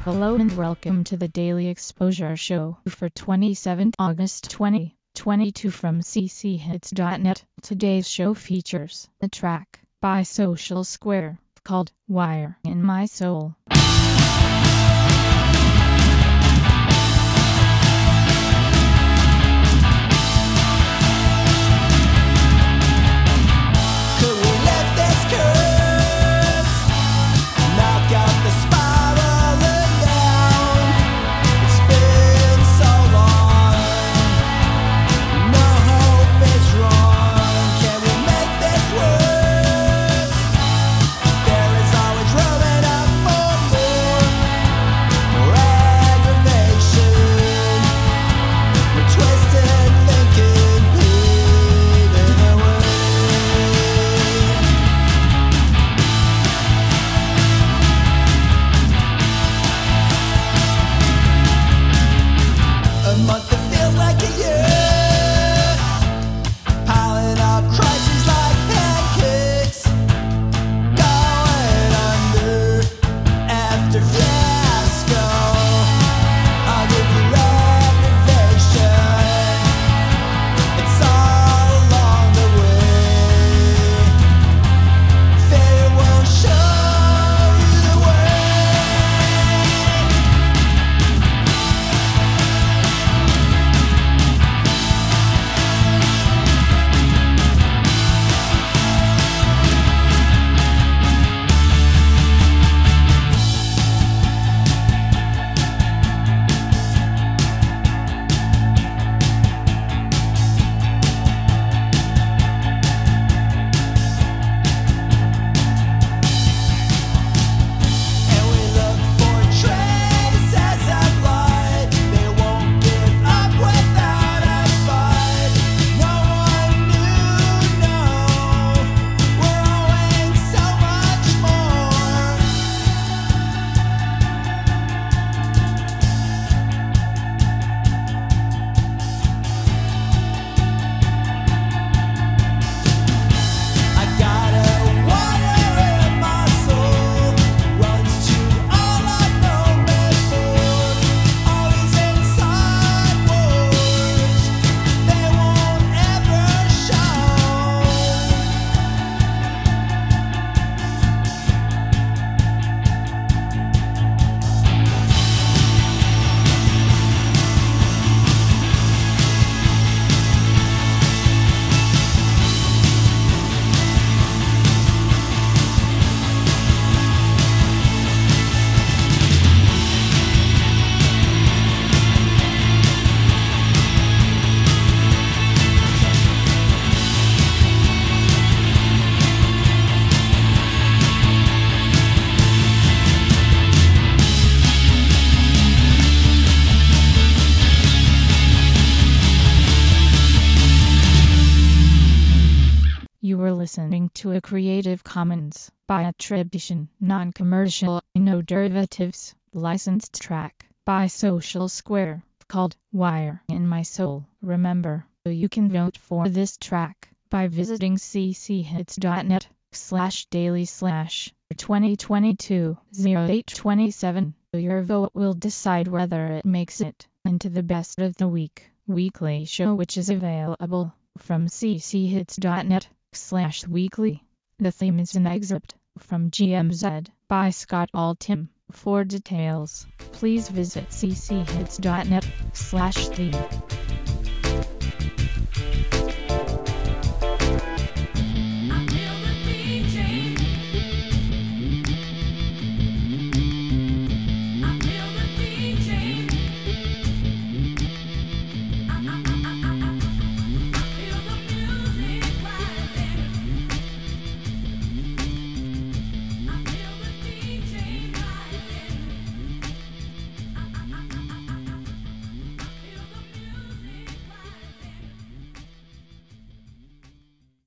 Hello and welcome to the Daily Exposure Show for 27th August 2022 from cchits.net. Today's show features a track by Social Square called Wire in My Soul. You were listening to a Creative Commons by attribution, non-commercial, no derivatives, licensed track by Social Square called Wire in My Soul. Remember, you can vote for this track by visiting cchits.net/daily/2022-0827. Your vote will decide whether it makes it into the Best of the Week weekly show, which is available from cchits.net/weekly. The theme is an excerpt from GMZ by Scott Altham. For details, please visit cchits.net/theme.